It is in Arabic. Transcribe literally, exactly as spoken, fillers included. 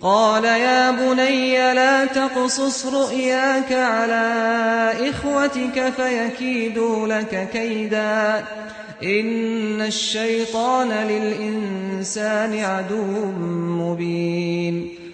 قال يا بني لا تقصص رؤياك على إخوتك فيكيدوا لك كيدا إن الشيطان للإنسان عدو مبين